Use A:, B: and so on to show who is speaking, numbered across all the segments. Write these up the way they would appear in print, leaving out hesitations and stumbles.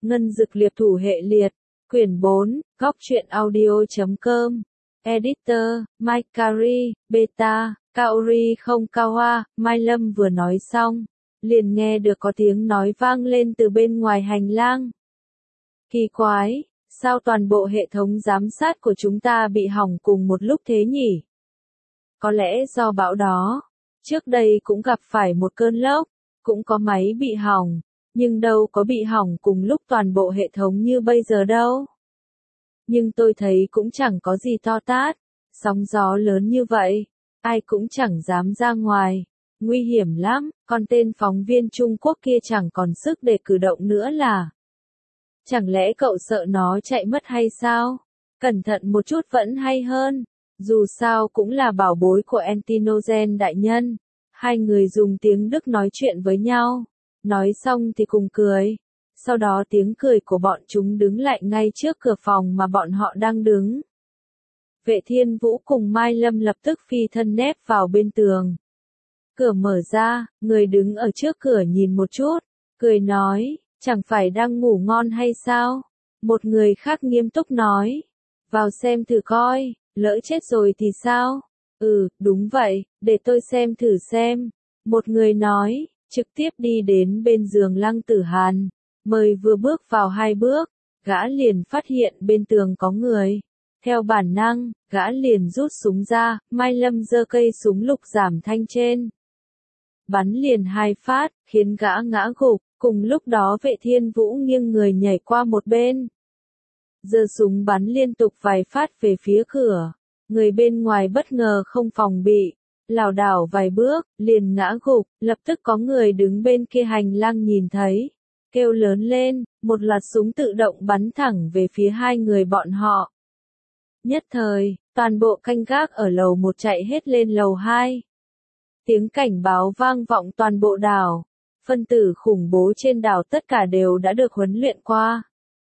A: Ngân Dực Liệp Thủ Hệ Liệt, Quyển 4, Góc truyện audio.com, Editor, Mike Carey, Beta, Kaori không Kawa. Mai Lâm vừa nói xong, liền nghe được có tiếng nói vang lên từ bên ngoài hành lang. Kỳ quái, sao toàn bộ hệ thống giám sát của chúng ta bị hỏng cùng một lúc thế nhỉ? Có lẽ do bão đó, trước đây cũng gặp phải một cơn lốc, cũng có máy bị hỏng, nhưng đâu có bị hỏng cùng lúc toàn bộ hệ thống như bây giờ đâu. Nhưng tôi thấy cũng chẳng có gì to tát, sóng gió lớn như vậy, ai cũng chẳng dám ra ngoài, nguy hiểm lắm, còn tên phóng viên Trung Quốc kia chẳng còn sức để cử động nữa là. Chẳng lẽ cậu sợ nó chạy mất hay sao? Cẩn thận một chút vẫn hay hơn, dù sao cũng là bảo bối của Antinogen đại nhân. Hai người dùng tiếng Đức nói chuyện với nhau, nói xong thì cùng cười. Sau đó tiếng cười của bọn chúng đứng lại ngay trước cửa phòng mà bọn họ đang đứng. Vệ Thiên Vũ cùng Mai Lâm lập tức phi thân nép vào bên tường. Cửa mở ra, người đứng ở trước cửa nhìn một chút, cười nói, chẳng phải đang ngủ ngon hay sao? Một người khác nghiêm túc nói, vào xem thử coi, lỡ chết rồi thì sao? Đúng vậy, để tôi xem thử xem. Một người nói, trực tiếp đi đến bên giường Lăng Tử Hàn. Mới vừa bước vào 2 bước, gã liền phát hiện bên tường có người. Theo bản năng, gã liền rút súng ra, Mai Lâm giơ cây súng lục giảm thanh trên. Bắn liền 2 phát, khiến gã ngã gục, cùng lúc đó Vệ Thiên Vũ nghiêng người nhảy qua một bên. Giơ súng bắn liên tục vài phát về phía cửa. Người bên ngoài bất ngờ không phòng bị, lảo đảo vài bước, liền ngã gục, lập tức có người đứng bên kia hành lang nhìn thấy. Kêu lớn lên, một loạt súng tự động bắn thẳng về phía hai người bọn họ. Nhất thời, toàn bộ canh gác ở lầu 1 chạy hết lên lầu 2. Tiếng cảnh báo vang vọng toàn bộ đảo. Phân tử khủng bố trên đảo tất cả đều đã được huấn luyện qua.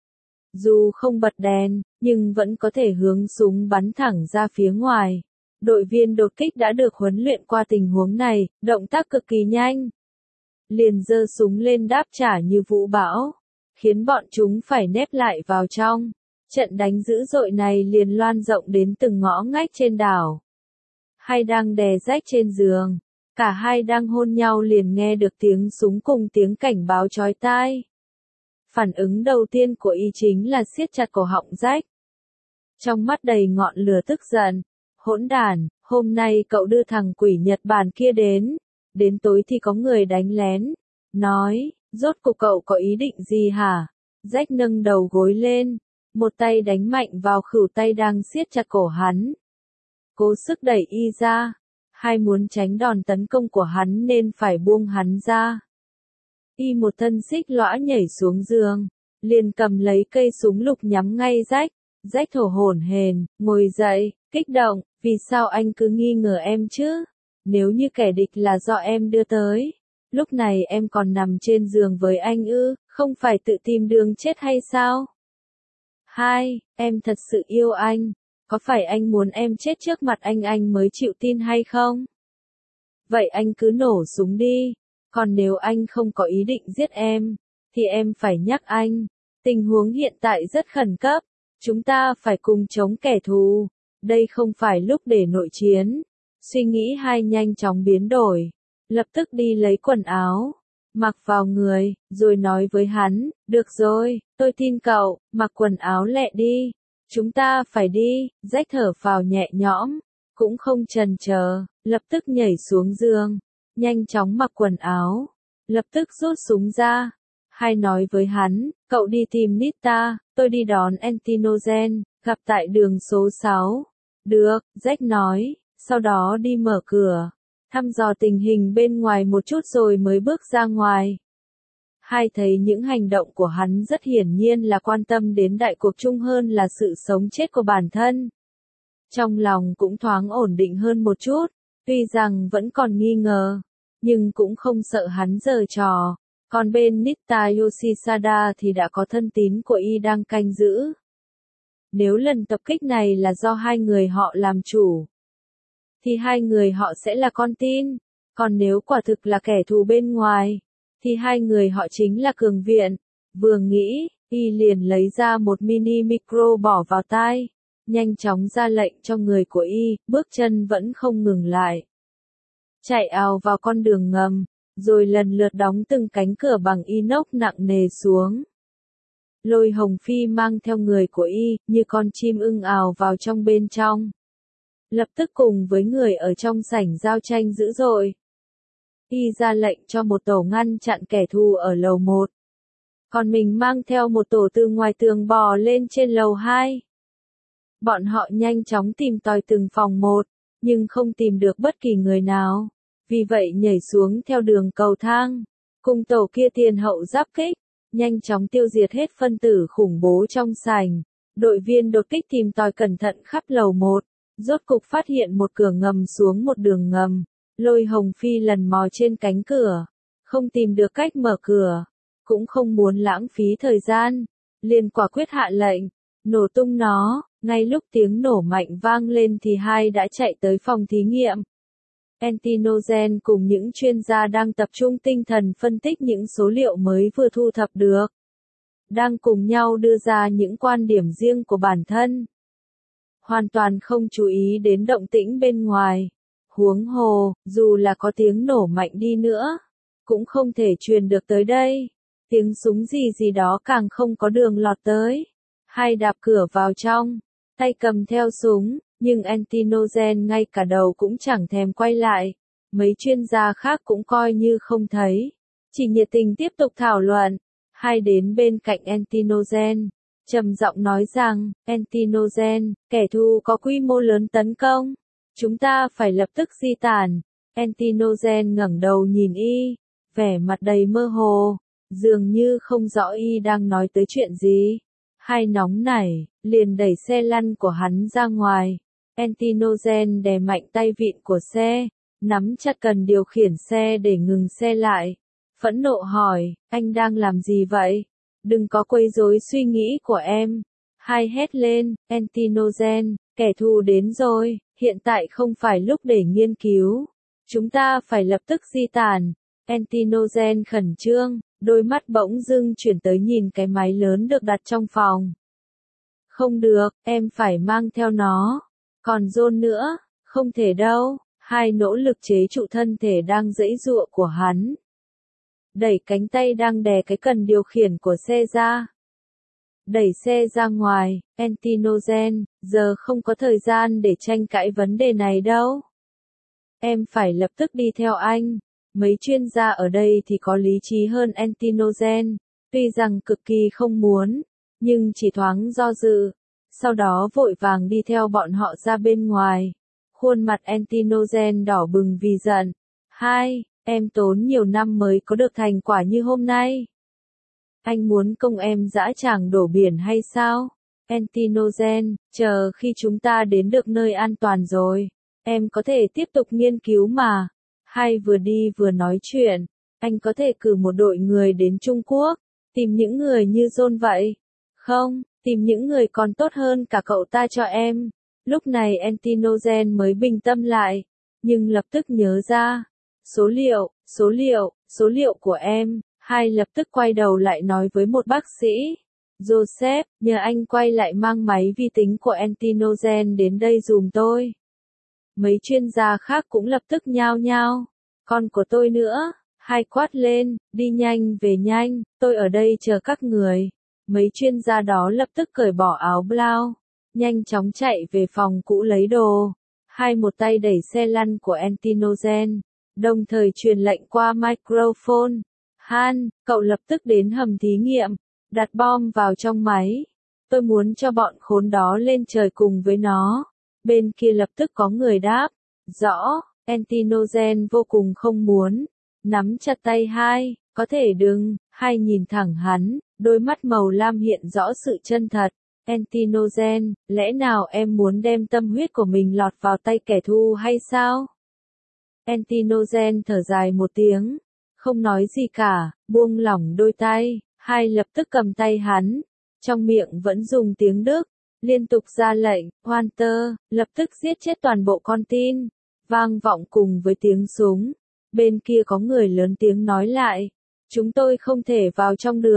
A: Dù không bật đèn, nhưng vẫn có thể hướng súng bắn thẳng ra phía ngoài. Đội viên đột kích đã được huấn luyện qua tình huống này, động tác cực kỳ nhanh. Liền giơ súng lên đáp trả như vũ bão, khiến bọn chúng phải nép lại vào trong. Trận đánh dữ dội này liền loan rộng đến từng ngõ ngách trên đảo. Hai đang đè rách trên giường, cả hai đang hôn nhau liền nghe được tiếng súng cùng tiếng cảnh báo chói tai. Phản ứng đầu tiên của y chính là siết chặt cổ họng rách. Trong mắt đầy ngọn lửa tức giận, hỗn đản, hôm nay cậu đưa thằng quỷ Nhật Bản kia đến tối thì có người đánh lén. Nói, rốt cuộc cậu có ý định gì hả? Rách nâng đầu gối lên, một tay đánh mạnh vào khuỷu tay đang siết chặt cổ hắn. Cố sức đẩy y ra, hay muốn tránh đòn tấn công của hắn nên phải buông hắn ra. Y một thân xích lõa nhảy xuống giường, liền cầm lấy cây súng lục nhắm ngay rách. Rách thở hổn hển, ngồi dậy, kích động, vì sao anh cứ nghi ngờ em chứ? Nếu như kẻ địch là do em đưa tới, lúc này em còn nằm trên giường với anh ư, không phải tự tìm đường chết hay sao? Hai, em thật sự yêu anh, có phải anh muốn em chết trước mặt anh mới chịu tin hay không? Vậy anh cứ nổ súng đi, còn nếu anh không có ý định giết em, thì em phải nhắc anh, tình huống hiện tại rất khẩn cấp, chúng ta phải cùng chống kẻ thù, đây không phải lúc để nội chiến. Suy nghĩ hai nhanh chóng biến đổi, lập tức đi lấy quần áo, mặc vào người, rồi nói với hắn, được rồi, tôi tin cậu, mặc quần áo lẹ đi, chúng ta phải đi. Rách thở phào nhẹ nhõm, cũng không chần chờ, lập tức nhảy xuống giường, nhanh chóng mặc quần áo, lập tức rút súng ra. Hay nói với hắn, cậu đi tìm Nita, tôi đi đón Antinogen, gặp tại đường số 6. Được, Jack nói, sau đó đi mở cửa, thăm dò tình hình bên ngoài một chút rồi mới bước ra ngoài. Hai thấy những hành động của hắn rất hiển nhiên là quan tâm đến đại cuộc chung hơn là sự sống chết của bản thân. Trong lòng cũng thoáng ổn định hơn một chút, tuy rằng vẫn còn nghi ngờ, nhưng cũng không sợ hắn giở trò. Còn bên Nita Yoshisada thì đã có thân tín của y đang canh giữ. Nếu lần tập kích này là do hai người họ làm chủ, thì hai người họ sẽ là con tin. Còn nếu quả thực là kẻ thù bên ngoài, thì hai người họ chính là cường viện. Vừa nghĩ, Y liền lấy ra một mini micro bỏ vào tai, nhanh chóng ra lệnh cho người của Y, bước chân vẫn không ngừng lại. Chạy ào vào con đường ngầm, rồi lần lượt đóng từng cánh cửa bằng inox nặng nề xuống. Lôi Hồng Phi mang theo người của Y, như con chim ưng ào vào trong bên trong. Lập tức cùng với người ở trong sảnh giao tranh dữ dội. Y ra lệnh cho một tổ ngăn chặn kẻ thù ở lầu 1. Còn mình mang theo một tổ từ ngoài tường bò lên trên lầu 2. Bọn họ nhanh chóng tìm tòi từng phòng một, nhưng không tìm được bất kỳ người nào. Vì vậy nhảy xuống theo đường cầu thang. Cùng tổ kia tiền hậu giáp kích, nhanh chóng tiêu diệt hết phân tử khủng bố trong sảnh. Đội viên đột kích tìm tòi cẩn thận khắp lầu 1, rốt cục phát hiện một cửa ngầm xuống một đường ngầm. Lôi Hồng Phi lần mò trên cánh cửa, không tìm được cách mở cửa, cũng không muốn lãng phí thời gian, liền quả quyết hạ lệnh, nổ tung nó. Ngay lúc tiếng nổ mạnh vang lên thì hai đã chạy tới phòng thí nghiệm. Antinogen cùng những chuyên gia đang tập trung tinh thần phân tích những số liệu mới vừa thu thập được. Đang cùng nhau đưa ra những quan điểm riêng của bản thân. Hoàn toàn không chú ý đến động tĩnh bên ngoài. Huống hồ, dù là có tiếng nổ mạnh đi nữa, cũng không thể truyền được tới đây. Tiếng súng gì đó càng không có đường lọt tới. Hai đạp cửa vào trong, tay cầm theo súng, nhưng Antinogen ngay cả đầu cũng chẳng thèm quay lại. Mấy chuyên gia khác cũng coi như không thấy, chỉ nhiệt tình tiếp tục thảo luận. Hai đến bên cạnh Antinogen, trầm giọng nói rằng, Antinogen, kẻ thù có quy mô lớn tấn công. Chúng ta phải lập tức di tản. Antinogen ngẩng đầu nhìn Y, vẻ mặt đầy mơ hồ, dường như không rõ Y đang nói tới chuyện gì. Hai nóng nảy, liền đẩy xe lăn của hắn ra ngoài. Antinogen đè mạnh tay vịn của xe, nắm chặt cần điều khiển xe để ngừng xe lại. Phẫn nộ hỏi, anh đang làm gì vậy? Đừng có quấy rối suy nghĩ của em. Hai hét lên, Antinogen, kẻ thù đến rồi, hiện tại không phải lúc để nghiên cứu. Chúng ta phải lập tức di tản. Antinogen khẩn trương, đôi mắt bỗng dưng chuyển tới nhìn cái máy lớn được đặt trong phòng. Không được, em phải mang theo nó. Còn John nữa, không thể đâu. Hai nỗ lực chế trụ thân thể đang giãy giụa của hắn. Đẩy cánh tay đang đè cái cần điều khiển của xe ra. Đẩy xe ra ngoài, Antinogen, giờ không có thời gian để tranh cãi vấn đề này đâu. Em phải lập tức đi theo anh. Mấy chuyên gia ở đây thì có lý trí hơn Antinogen, tuy rằng cực kỳ không muốn, nhưng chỉ thoáng do dự. Sau đó vội vàng đi theo bọn họ ra bên ngoài. Khuôn mặt Antinogen đỏ bừng vì giận. Hai, em tốn nhiều năm mới có được thành quả như hôm nay. Anh muốn công em dã tràng đổ biển hay sao? Antinogen, chờ khi chúng ta đến được nơi an toàn rồi, em có thể tiếp tục nghiên cứu mà. Hai vừa đi vừa nói chuyện, anh có thể cử một đội người đến Trung Quốc, tìm những người như John vậy. Không, tìm những người còn tốt hơn cả cậu ta cho em. Lúc này Antinogen mới bình tâm lại, nhưng lập tức nhớ ra. Số liệu của em. Hai lập tức quay đầu lại nói với một bác sĩ. Joseph, nhờ anh quay lại mang máy vi tính của Antinogen đến đây dùm tôi. Mấy chuyên gia khác cũng lập tức nhao nhao. Con của tôi nữa. Hai quát lên, đi nhanh về nhanh, tôi ở đây chờ các người. Mấy chuyên gia đó lập tức cởi bỏ áo blau, nhanh chóng chạy về phòng cũ lấy đồ. Hai một tay đẩy xe lăn của Antinogen, đồng thời truyền lệnh qua microphone. Han, cậu lập tức đến hầm thí nghiệm, đặt bom vào trong máy. Tôi muốn cho bọn khốn đó lên trời cùng với nó. Bên kia lập tức có người đáp. Rõ, Antinogen vô cùng không muốn. Nắm chặt tay Hai, có thể đừng. Hai nhìn thẳng hắn, đôi mắt màu lam hiện rõ sự chân thật. Antinogen, lẽ nào em muốn đem tâm huyết của mình lọt vào tay kẻ thù hay sao? Antinogen thở dài một tiếng, không nói gì cả, buông lỏng đôi tay. Hai lập tức cầm tay hắn, trong miệng vẫn dùng tiếng Đức, liên tục ra lệnh, Walter, lập tức giết chết toàn bộ con tin. Vang vọng cùng với tiếng súng. Bên kia có người lớn tiếng nói lại, chúng tôi không thể vào trong được.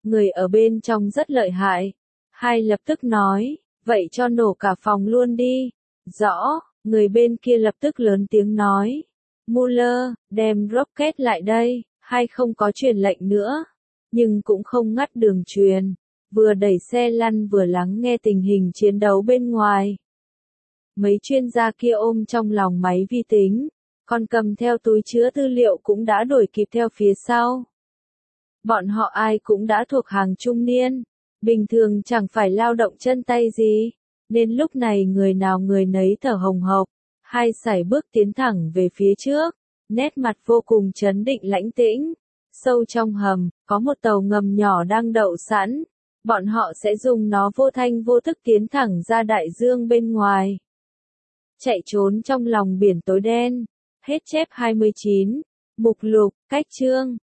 A: Người ở bên trong rất lợi hại. Hai lập tức nói, vậy cho nổ cả phòng luôn đi. Rõ, người bên kia lập tức lớn tiếng nói. Muller, đem rocket lại đây. Hai không có truyền lệnh nữa, nhưng cũng không ngắt đường truyền, vừa đẩy xe lăn vừa lắng nghe tình hình chiến đấu bên ngoài. Mấy chuyên gia kia ôm trong lòng máy vi tính, còn cầm theo túi chứa tư liệu cũng đã đuổi kịp theo phía sau. Bọn họ ai cũng đã thuộc hàng trung niên, bình thường chẳng phải lao động chân tay gì, nên lúc này người nào người nấy thở hồng hộc. Hai sải bước tiến thẳng về phía trước, nét mặt vô cùng trấn định lãnh tĩnh. Sâu trong hầm, có một tàu ngầm nhỏ đang đậu sẵn. Bọn họ sẽ dùng nó vô thanh vô thức tiến thẳng ra đại dương bên ngoài. Chạy trốn trong lòng biển tối đen. Hết chép 29. Mục lục, cách chương.